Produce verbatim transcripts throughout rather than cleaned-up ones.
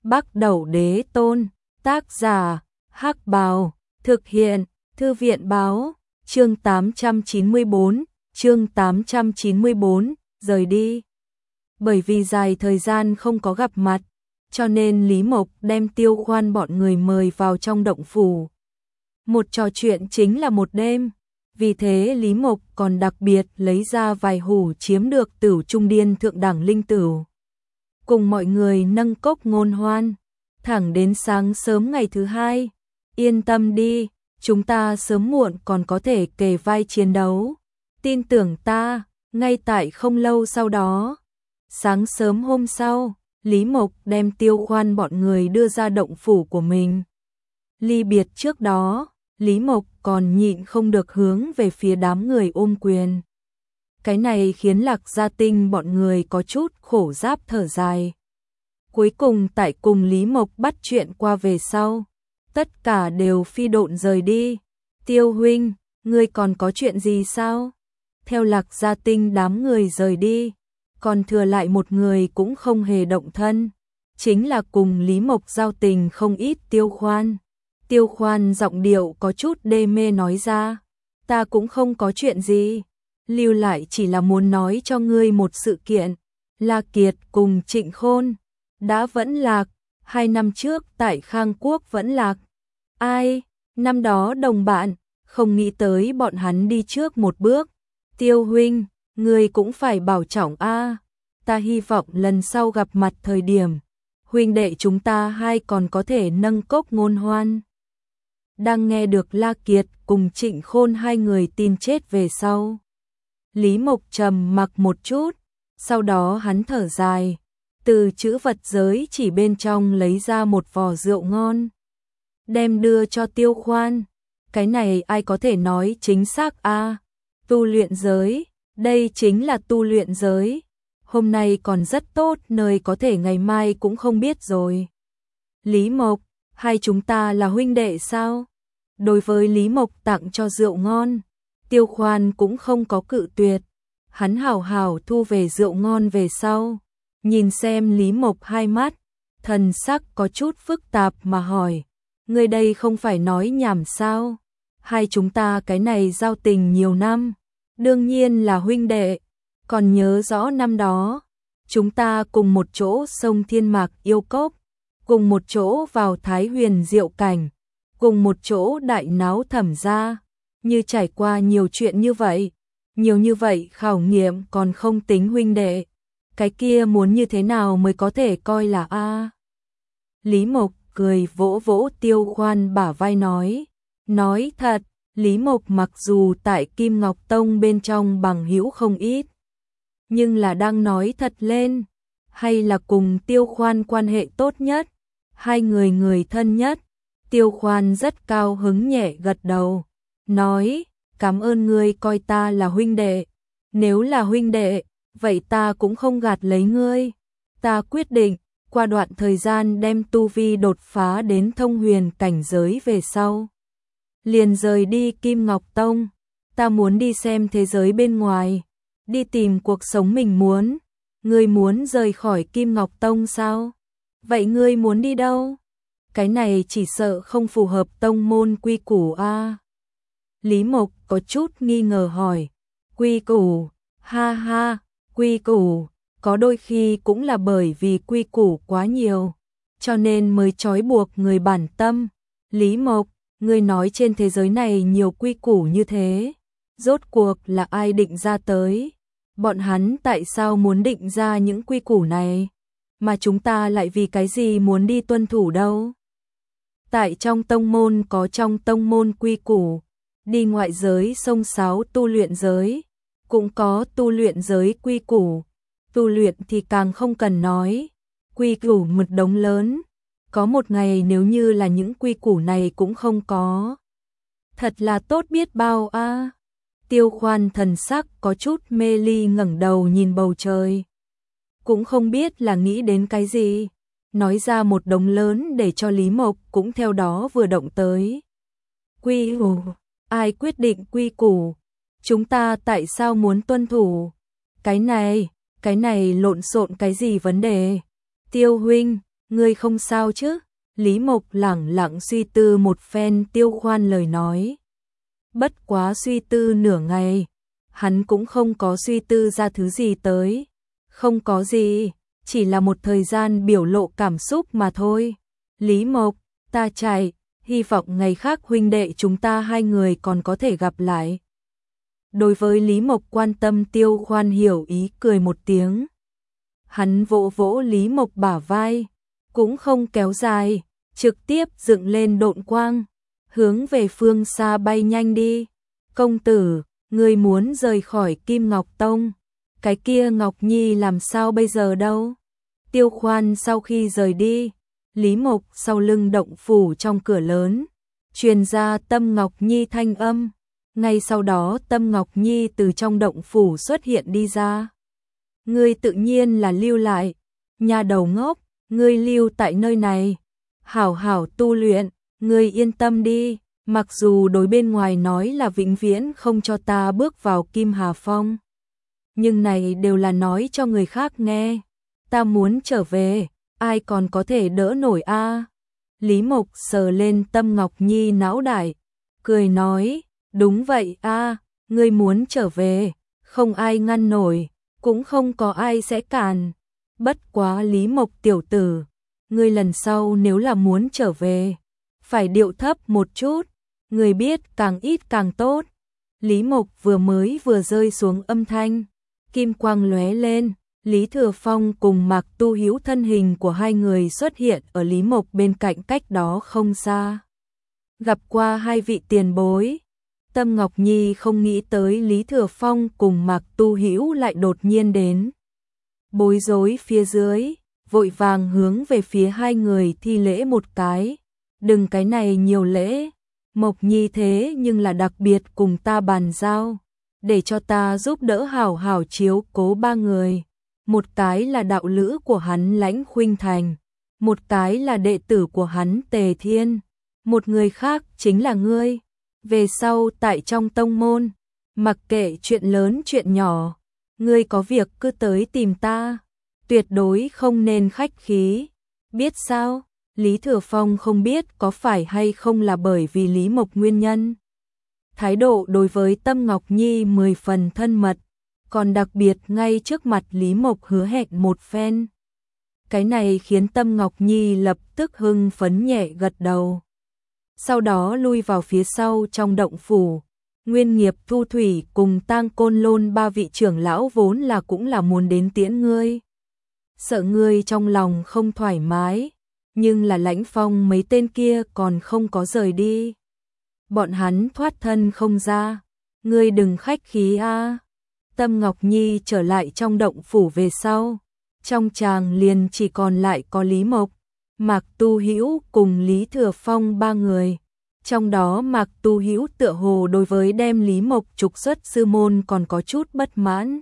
Bắc Đẩu Đế Tôn, tác giả, Hắc Bào, thực hiện, Thư viện báo, chương tám trăm chín mươi bốn, chương tám trăm chín mươi bốn, rời đi. Bởi vì dài thời gian không có gặp mặt, cho nên Lý Mộc đem Tiêu Khoan bọn người mời vào trong động phủ. Một trò chuyện chính là một đêm, vì thế Lý Mộc còn đặc biệt lấy ra vài hủ chiếm được Tửu Trung Điên thượng đẳng linh tửu. Cùng mọi người nâng cốc ngôn hoan, thẳng đến sáng sớm ngày thứ hai. Yên tâm đi, chúng ta sớm muộn còn có thể kề vai chiến đấu. Tin tưởng ta, ngay tại không lâu sau đó. Sáng sớm hôm sau, Lý Mộc đem Tiêu Khoan bọn người đưa ra động phủ của mình. Ly biệt trước đó, Lý Mộc còn nhịn không được hướng về phía đám người ôm quyền. Cái này khiến Lạc Gia Tinh bọn người có chút khổ giáp thở dài. Cuối cùng tại cùng Lý Mộc bắt chuyện qua về sau, tất cả đều phi độn rời đi. Tiêu huynh, ngươi còn có chuyện gì sao? Theo Lạc Gia Tinh đám người rời đi, còn thừa lại một người cũng không hề động thân, chính là cùng Lý Mộc giao tình không ít Tiêu Khoan. Tiêu Khoan giọng điệu có chút đê mê nói ra, ta cũng không có chuyện gì, lưu lại chỉ là muốn nói cho ngươi một sự kiện. La Kiệt cùng Trịnh Khôn đã vẫn lạc, hai năm trước tại Khang Quốc vẫn lạc. Ai, năm đó đồng bạn, không nghĩ tới bọn hắn đi trước một bước. Tiêu huynh, ngươi cũng phải bảo trọng a. Ta hy vọng lần sau gặp mặt thời điểm, huynh đệ chúng ta hai còn có thể nâng cốc ngôn hoan. Đang nghe được La Kiệt cùng Trịnh Khôn hai người tin chết về sau, Lý Mộc trầm mặc một chút, sau đó hắn thở dài, từ chữ vật giới chỉ bên trong lấy ra một vò rượu ngon, đem đưa cho Tiêu Khoan. Cái này ai có thể nói chính xác a? À, tu luyện giới, đây chính là tu luyện giới. Hôm nay còn rất tốt, nơi có thể ngày mai cũng không biết rồi. Lý Mộc, hai chúng ta là huynh đệ sao? Đối với Lý Mộc tặng cho rượu ngon, Tiêu Khoan cũng không có cự tuyệt. Hắn hào hào thu về rượu ngon về sau, nhìn xem Lý Mộc hai mắt, thần sắc có chút phức tạp mà hỏi, ngươi đây không phải nói nhảm sao? Hai chúng ta cái này giao tình nhiều năm, đương nhiên là huynh đệ. Còn nhớ rõ năm đó, chúng ta cùng một chỗ sông Thiên Mạc yêu cốc, cùng một chỗ vào Thái Huyền Diệu Cảnh, cùng một chỗ đại náo Thẩm gia, như trải qua nhiều chuyện như vậy, nhiều như vậy khảo nghiệm còn không tính huynh đệ, cái kia muốn như thế nào mới có thể coi là a? Lý Mộc cười vỗ vỗ Tiêu Khoan bả vai nói, nói thật, Lý Mộc mặc dù tại Kim Ngọc Tông bên trong bằng hữu không ít, nhưng là đang nói thật lên, hay là cùng Tiêu Khoan quan hệ tốt nhất, hai người người thân nhất. Tiêu Khoan rất cao hứng nhẹ gật đầu, nói, cảm ơn ngươi coi ta là huynh đệ, nếu là huynh đệ, vậy ta cũng không gạt lấy ngươi. Ta quyết định, qua đoạn thời gian đem tu vi đột phá đến thông huyền cảnh giới về sau, liền rời đi Kim Ngọc Tông. Ta muốn đi xem thế giới bên ngoài, đi tìm cuộc sống mình muốn. Ngươi muốn rời khỏi Kim Ngọc Tông sao? Vậy ngươi muốn đi đâu? Cái này chỉ sợ không phù hợp tông môn quy củ a. À. Lý Mộc có chút nghi ngờ hỏi, quy củ, ha ha, quy củ, có đôi khi cũng là bởi vì quy củ quá nhiều, cho nên mới trói buộc người bản tâm. Lý Mộc, ngươi nói trên thế giới này nhiều quy củ như thế, rốt cuộc là ai định ra tới? Bọn hắn tại sao muốn định ra những quy củ này? Mà chúng ta lại vì cái gì muốn đi tuân thủ đâu? Tại trong tông môn có trong tông môn quy củ, đi ngoại giới xông xáo tu luyện giới, cũng có tu luyện giới quy củ, tu luyện thì càng không cần nói, quy củ một đống lớn, có một ngày nếu như là những quy củ này cũng không có, thật là tốt biết bao a. À. Tiêu Khoan thần sắc có chút mê ly ngẩng đầu nhìn bầu trời, cũng không biết là nghĩ đến cái gì, nói ra một đống lớn để cho Lý Mộc cũng theo đó vừa động tới. Quy củ, ai quyết định quy củ? Chúng ta tại sao muốn tuân thủ? Cái này, cái này lộn xộn cái gì vấn đề? Tiêu huynh, ngươi không sao chứ? Lý Mộc lẳng lặng suy tư một phen Tiêu Khoan lời nói. Bất quá suy tư nửa ngày, hắn cũng không có suy tư ra thứ gì tới. Không có gì, chỉ là một thời gian biểu lộ cảm xúc mà thôi. Lý Mộc, ta chạy, hy vọng ngày khác huynh đệ chúng ta hai người còn có thể gặp lại. Đối với Lý Mộc quan tâm, Tiêu Khoan hiểu ý cười một tiếng. Hắn vỗ vỗ Lý Mộc bả vai, cũng không kéo dài, trực tiếp dựng lên độn quang, hướng về phương xa bay nhanh đi. Công tử, ngươi muốn rời khỏi Kim Ngọc Tông, cái kia Ngọc Nhi làm sao bây giờ đâu? Tiêu Khoan sau khi rời đi, Lý Mộc sau lưng động phủ trong cửa lớn, truyền ra Tâm Ngọc Nhi thanh âm. Ngay sau đó Tâm Ngọc Nhi từ trong động phủ xuất hiện đi ra. Ngươi tự nhiên là lưu lại, nhà đầu ngốc, ngươi lưu tại nơi này, hảo hảo tu luyện, ngươi yên tâm đi, mặc dù đối bên ngoài nói là vĩnh viễn không cho ta bước vào Kim Hà Phong. Nhưng này đều là nói cho người khác nghe, ta muốn trở về, ai còn có thể đỡ nổi a? À? Lý Mộc sờ lên Tâm Ngọc Nhi não đại, cười nói, đúng vậy a, à, ngươi muốn trở về, không ai ngăn nổi, cũng không có ai sẽ cản. Bất quá Lý Mộc tiểu tử, ngươi lần sau nếu là muốn trở về, phải điệu thấp một chút, ngươi biết càng ít càng tốt. Lý Mộc vừa mới vừa rơi xuống âm thanh, kim quang lóe lên, Lý Thừa Phong cùng Mạc Tu Hiếu thân hình của hai người xuất hiện ở Lý Mộc bên cạnh cách đó không xa. Gặp qua hai vị tiền bối, Tâm Ngọc Nhi không nghĩ tới Lý Thừa Phong cùng Mạc Tu Hiếu lại đột nhiên đến. Bối rối phía dưới, vội vàng hướng về phía hai người thi lễ một cái. Đừng cái này nhiều lễ, Mộc Nhi thế nhưng là đặc biệt cùng ta bàn giao, để cho ta giúp đỡ hảo hảo chiếu cố ba người. Một cái là đạo lữ của hắn Lãnh Khuynh Thành, một cái là đệ tử của hắn Tề Thiên, một người khác chính là ngươi. Về sau tại trong tông môn, mặc kệ chuyện lớn chuyện nhỏ, ngươi có việc cứ tới tìm ta, tuyệt đối không nên khách khí, biết sao? Lý Thừa Phong không biết có phải hay không là bởi vì Lý Mộc nguyên nhân. Thái độ đối với Tâm Ngọc Nhi mười phần thân mật, còn đặc biệt ngay trước mặt Lý Mộc hứa hẹn một phen. Cái này khiến Tâm Ngọc Nhi lập tức hưng phấn nhẹ gật đầu. Sau đó lui vào phía sau trong động phủ. Nguyên Nghiệp, Thu Thủy cùng Tang Côn Lôn ba vị trưởng lão vốn là cũng là muốn đến tiễn ngươi. Sợ ngươi trong lòng không thoải mái, nhưng là Lãnh Phong mấy tên kia còn không có rời đi. Bọn hắn thoát thân không ra, ngươi đừng khách khí a. À. Tâm Ngọc Nhi trở lại trong động phủ về sau, trong tràng liền chỉ còn lại có Lý Mộc, Mạc Tu Hữu cùng Lý Thừa Phong ba người. Trong đó Mạc Tu Hữu tựa hồ đối với đem Lý Mộc trục xuất sư môn còn có chút bất mãn.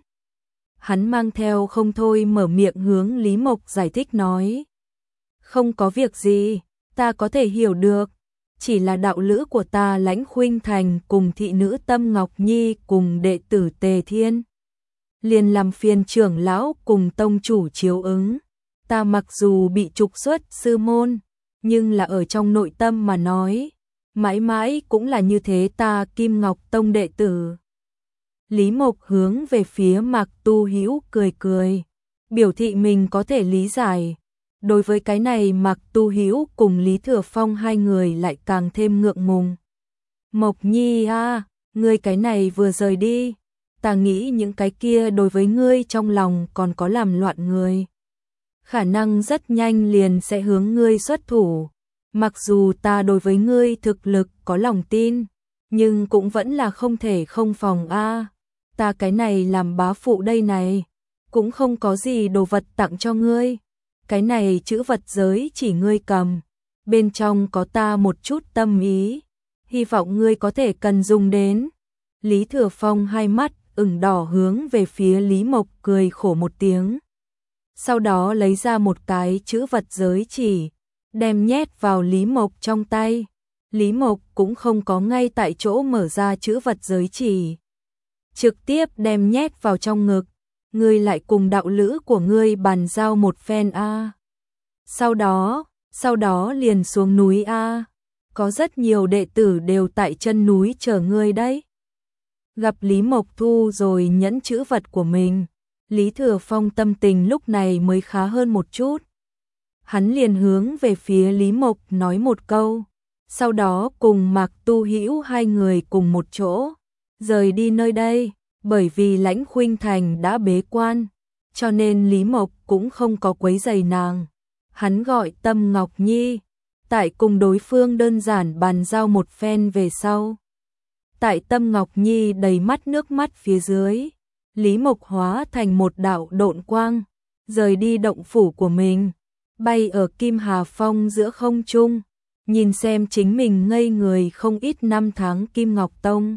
Hắn mang theo không thôi mở miệng hướng Lý Mộc giải thích nói. Không có việc gì, ta có thể hiểu được. Chỉ là đạo lữ của ta Lãnh Khuynh Thành cùng thị nữ Tâm Ngọc Nhi cùng đệ tử Tề Thiên. Liền làm phiền trưởng lão cùng tông chủ chiếu ứng. Ta mặc dù bị trục xuất sư môn, nhưng là ở trong nội tâm mà nói, mãi mãi cũng là như thế, ta Kim Ngọc Tông đệ tử. Lý Mộc hướng về phía Mạc Tu Hữu cười cười, biểu thị mình có thể lý giải. Đối với cái này Mạc Tu Hữu cùng Lý Thừa Phong hai người lại càng thêm ngượng ngùng. Mộc Nhi a, à, ngươi cái này vừa rời đi, ta nghĩ những cái kia đối với ngươi trong lòng còn có làm loạn người. Khả năng rất nhanh liền sẽ hướng ngươi xuất thủ. Mặc dù ta đối với ngươi thực lực có lòng tin, nhưng cũng vẫn là không thể không phòng a. À. Ta cái này làm bá phụ đây này, cũng không có gì đồ vật tặng cho ngươi. Cái này chữ vật giới chỉ ngươi cầm, bên trong có ta một chút tâm ý, hy vọng ngươi có thể cần dùng đến. Lý Thừa Phong hai mắt ửng đỏ hướng về phía Lý Mộc cười khổ một tiếng. Sau đó lấy ra một cái chữ vật giới chỉ, đem nhét vào Lý Mộc trong tay. Lý Mộc cũng không có ngay tại chỗ mở ra chữ vật giới chỉ, trực tiếp đem nhét vào trong ngực. Ngươi lại cùng đạo lữ của ngươi bàn giao một phen a. À. Sau đó, sau đó liền xuống núi a. Có rất nhiều đệ tử đều tại chân núi chờ ngươi đấy. Gặp Lý Mộc thu rồi nhẫn chữ vật của mình, Lý Thừa Phong tâm tình lúc này mới khá hơn một chút. Hắn liền hướng về phía Lý Mộc nói một câu, sau đó cùng Mạc Tu Hữu hai người cùng một chỗ rời đi nơi đây, bởi vì Lãnh Khuynh Thành đã bế quan, cho nên Lý Mộc cũng không có quấy rầy nàng. Hắn gọi Tâm Ngọc Nhi, tại cùng đối phương đơn giản bàn giao một phen về sau. Tại Tâm Ngọc Nhi đầy mắt nước mắt phía dưới, Lý Mộc hóa thành một đạo độn quang, rời đi động phủ của mình, bay ở Kim Hà Phong giữa không trung, nhìn xem chính mình ngây người không ít năm tháng Kim Ngọc Tông.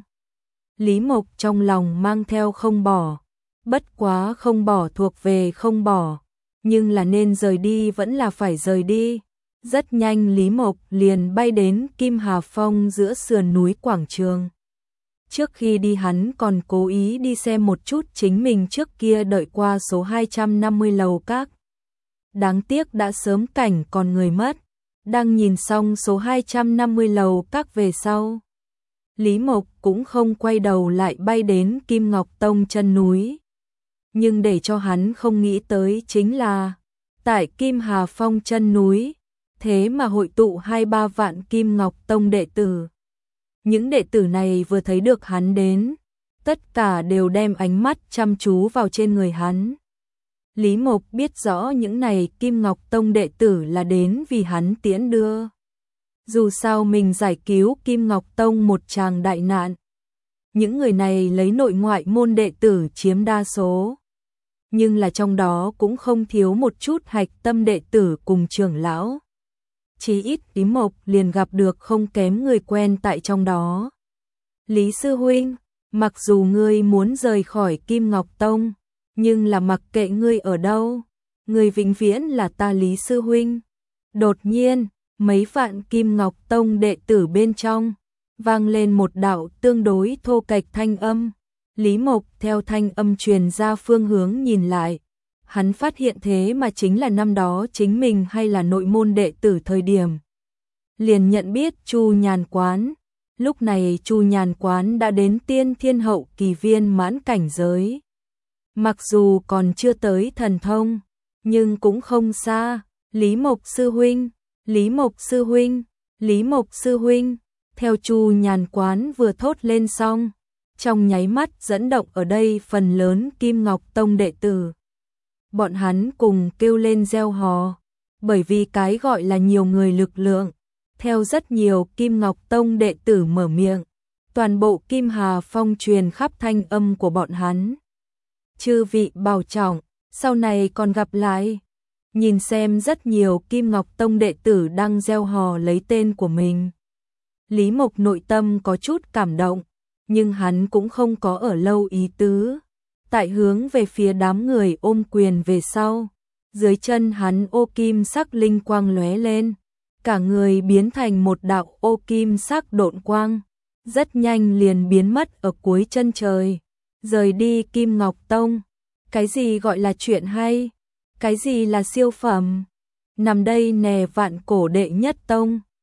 Lý Mộc trong lòng mang theo không bỏ, bất quá không bỏ thuộc về không bỏ, nhưng là nên rời đi vẫn là phải rời đi. Rất nhanh Lý Mộc liền bay đến Kim Hà Phong giữa sườn núi quảng trường. Trước khi đi hắn còn cố ý đi xem một chút chính mình trước kia đợi qua số hai trăm năm mươi lầu các. Đáng tiếc đã sớm cảnh còn người mất. Đang nhìn xong số hai trăm năm mươi lầu các về sau, Lý Mộc cũng không quay đầu lại bay đến Kim Ngọc Tông chân núi. Nhưng để cho hắn không nghĩ tới chính là, tại Kim Hà Phong chân núi, thế mà hội tụ hai ba vạn Kim Ngọc Tông đệ tử. Những đệ tử này vừa thấy được hắn đến, tất cả đều đem ánh mắt chăm chú vào trên người hắn. Lý Mộc biết rõ những này Kim Ngọc Tông đệ tử là đến vì hắn tiễn đưa. Dù sao mình giải cứu Kim Ngọc Tông một tràng đại nạn. Những người này lấy nội ngoại môn đệ tử chiếm đa số. Nhưng là trong đó cũng không thiếu một chút hạch tâm đệ tử cùng trưởng lão. Chỉ ít Lý Mộc liền gặp được không kém người quen tại trong đó. Lý Sư Huynh, mặc dù ngươi muốn rời khỏi Kim Ngọc Tông, nhưng là mặc kệ ngươi ở đâu, ngươi vĩnh viễn là ta Lý Sư Huynh. Đột nhiên, mấy vạn Kim Ngọc Tông đệ tử bên trong, vang lên một đạo tương đối thô kệch thanh âm. Lý Mộc theo thanh âm truyền ra phương hướng nhìn lại. Hắn phát hiện thế mà chính là năm đó chính mình hay là nội môn đệ tử thời điểm. Liền nhận biết Chu Nhàn Quán. Lúc này Chu Nhàn Quán đã đến tiên thiên hậu kỳ viên mãn cảnh giới. Mặc dù còn chưa tới thần thông, nhưng cũng không xa. Lý Mộc Sư Huynh, Lý Mộc Sư Huynh, Lý Mộc Sư Huynh. Theo Chu Nhàn Quán vừa thốt lên xong, trong nháy mắt dẫn động ở đây phần lớn Kim Ngọc Tông đệ tử. Bọn hắn cùng kêu lên reo hò, bởi vì cái gọi là nhiều người lực lượng. Theo rất nhiều Kim Ngọc Tông đệ tử mở miệng, toàn bộ Kim Hà Phong truyền khắp thanh âm của bọn hắn. Chư vị bảo trọng, sau này còn gặp lại. Nhìn xem rất nhiều Kim Ngọc Tông đệ tử đang reo hò lấy tên của mình. Lý Mộc nội tâm có chút cảm động, nhưng hắn cũng không có ở lâu ý tứ. Tại hướng về phía đám người ôm quyền về sau, dưới chân hắn ô kim sắc linh quang lóe lên, cả người biến thành một đạo ô kim sắc độn quang, rất nhanh liền biến mất ở cuối chân trời, rời đi Kim Ngọc Tông. Cái gì gọi là chuyện hay? Cái gì là siêu phẩm? Nằm đây nè vạn cổ đệ nhất tông,